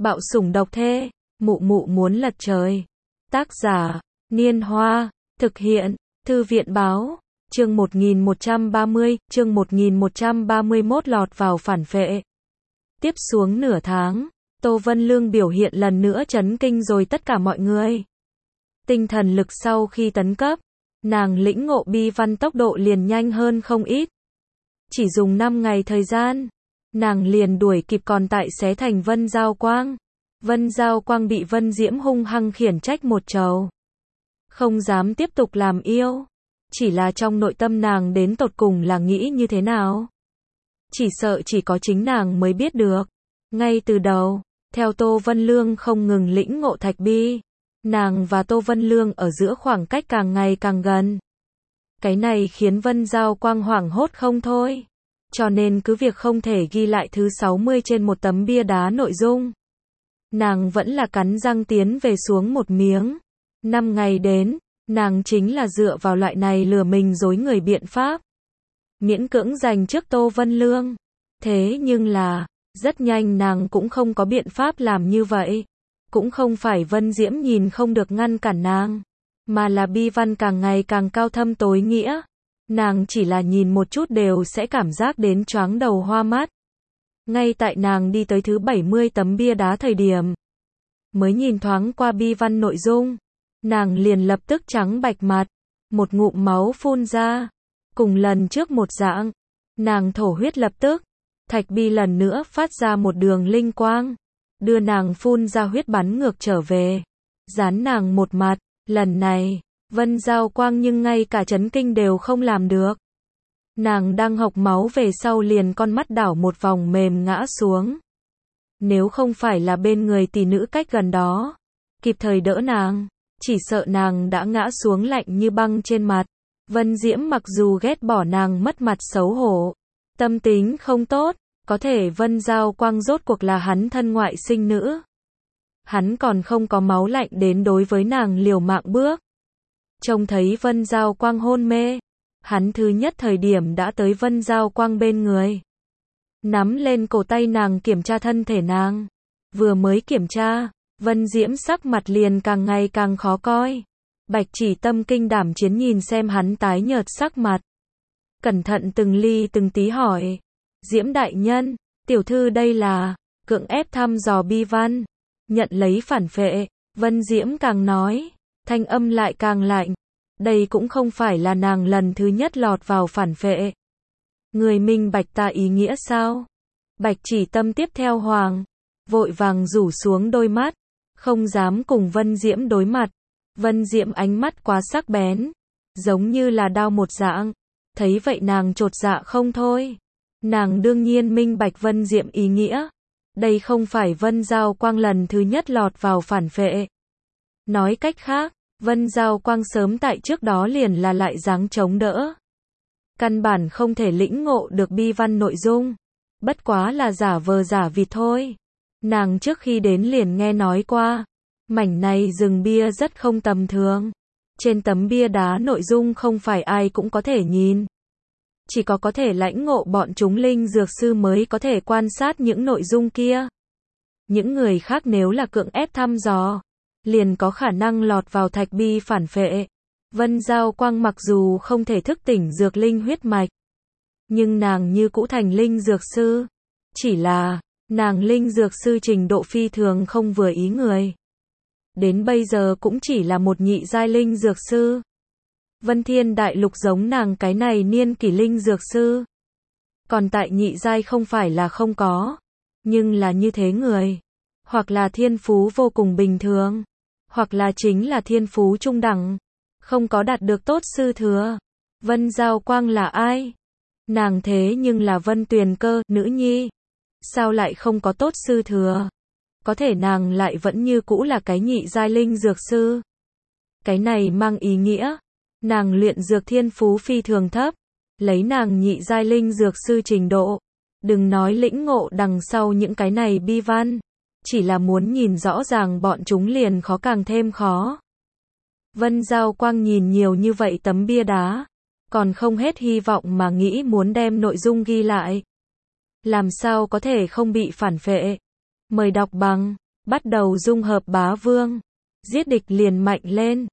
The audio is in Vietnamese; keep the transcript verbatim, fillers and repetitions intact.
Bạo sủng độc thê, mụ mụ muốn lật trời. Tác giả, Niên Hoa, thực hiện, Thư viện báo, chương một nghìn một trăm ba mươi, chương một nghìn một trăm ba mươi mốt lọt vào phản phệ. Tiếp xuống nửa tháng, Tô Vân Lương biểu hiện lần nữa chấn kinh rồi tất cả mọi người. Tinh thần lực sau khi tấn cấp, nàng lĩnh ngộ bi văn tốc độ liền nhanh hơn không ít. Chỉ dùng năm ngày thời gian, nàng liền đuổi kịp còn tại xé thành Vân Giao Quang. Vân Giao Quang bị Vân Diễm hung hăng khiển trách một trầu. Không dám tiếp tục làm yêu. Chỉ là trong nội tâm nàng đến tột cùng là nghĩ như thế nào. Chỉ sợ chỉ có chính nàng mới biết được. Ngay từ đầu, theo Tô Vân Lương không ngừng lĩnh ngộ thạch bi, nàng và Tô Vân Lương ở giữa khoảng cách càng ngày càng gần. Cái này khiến Vân Giao Quang hoảng hốt không thôi. Cho nên cứ việc không thể ghi lại thứ sáu mươi trên một tấm bia đá nội dung, nàng vẫn là cắn răng tiến về xuống một miếng. Năm ngày đến, nàng chính là dựa vào loại này lừa mình dối người biện pháp, miễn cưỡng giành trước Tô Vân Lương. Thế nhưng là, rất nhanh nàng cũng không có biện pháp làm như vậy. Cũng không phải Vân Diễm nhìn không được ngăn cản nàng, mà là bi văn càng ngày càng cao thâm tối nghĩa. Nàng chỉ là nhìn một chút đều sẽ cảm giác đến choáng đầu hoa mắt. Ngay tại nàng đi tới thứ bảy mươi tấm bia đá thời điểm, mới nhìn thoáng qua bi văn nội dung, nàng liền lập tức trắng bạch mặt, một ngụm máu phun ra. Cùng lần trước một dạng, nàng thổ huyết lập tức, thạch bi lần nữa phát ra một đường linh quang, đưa nàng phun ra huyết bắn ngược trở về, dán nàng một mặt. Lần này, Vân Giao Quang nhưng ngay cả chấn kinh đều không làm được. Nàng đang hộc máu về sau liền con mắt đảo một vòng mềm ngã xuống. Nếu không phải là bên người tỷ nữ cách gần đó, kịp thời đỡ nàng, chỉ sợ nàng đã ngã xuống lạnh như băng trên mặt. Vân Diễm mặc dù ghét bỏ nàng mất mặt xấu hổ, tâm tính không tốt, có thể Vân Giao Quang rốt cuộc là hắn thân ngoại sinh nữ. Hắn còn không có máu lạnh đến đối với nàng liều mạng bước. Trông thấy Vân Giao Quang hôn mê, hắn thứ nhất thời điểm đã tới Vân Giao Quang bên người, nắm lên cổ tay nàng kiểm tra thân thể nàng. Vừa mới kiểm tra, Vân Diễm sắc mặt liền càng ngày càng khó coi. Bạch Chỉ tâm kinh đảm chiến nhìn xem hắn tái nhợt sắc mặt, cẩn thận từng ly từng tí hỏi: Diễm đại nhân, tiểu thư đây là cưỡng ép thăm dò bi văn, nhận lấy phản phệ. Vân Diễm càng nói, thanh âm lại càng lạnh. Đây cũng không phải là nàng lần thứ nhất lọt vào phản phệ. Người minh bạch ta ý nghĩa sao? Bạch Chỉ tâm tiếp theo hoàng, vội vàng rủ xuống đôi mắt, không dám cùng Vân Diễm đối mặt. Vân Diễm ánh mắt quá sắc bén, giống như là đao một dạng. Thấy vậy nàng chột dạ không thôi. Nàng đương nhiên minh bạch Vân Diễm ý nghĩa. Đây không phải Vân Giao Quang lần thứ nhất lọt vào phản phệ. Nói cách khác, Vân Giao Quang sớm tại trước đó liền là lại dáng chống đỡ. Căn bản không thể lĩnh ngộ được bi văn nội dung. Bất quá là giả vờ giả vịt thôi. Nàng trước khi đến liền nghe nói qua, mảnh này rừng bia rất không tầm thường. Trên tấm bia đá nội dung không phải ai cũng có thể nhìn. Chỉ có có thể lãnh ngộ bọn chúng linh dược sư mới có thể quan sát những nội dung kia. Những người khác nếu là cưỡng ép thăm dò, liền có khả năng lọt vào thạch bi phản phệ. Vân Giao Quang mặc dù không thể thức tỉnh dược linh huyết mạch, nhưng nàng như cũ thành linh dược sư. Chỉ là, nàng linh dược sư trình độ phi thường không vừa ý người. Đến bây giờ cũng chỉ là một nhị giai linh dược sư. Vân Thiên Đại Lục giống nàng cái này niên kỷ linh dược sư, còn tại nhị giai không phải là không có, nhưng là như thế người, hoặc là thiên phú vô cùng bình thường, hoặc là chính là thiên phú trung đẳng, không có đạt được tốt sư thừa. Vân Giao Quang là ai? Nàng thế nhưng là Vân Tuyền Cơ, nữ nhi. Sao lại không có tốt sư thừa? Có thể nàng lại vẫn như cũ là cái nhị giai linh dược sư. Cái này mang ý nghĩa, nàng luyện dược thiên phú phi thường thấp. Lấy nàng nhị giai linh dược sư trình độ, đừng nói lĩnh ngộ đằng sau những cái này bi văn, chỉ là muốn nhìn rõ ràng bọn chúng liền khó càng thêm khó. Vân Giao Quang nhìn nhiều như vậy tấm bia đá, còn không hết hy vọng mà nghĩ muốn đem nội dung ghi lại. Làm sao có thể không bị phản phệ? Mời đọc bằng bắt đầu dung hợp bá vương. Giết địch liền mạnh lên.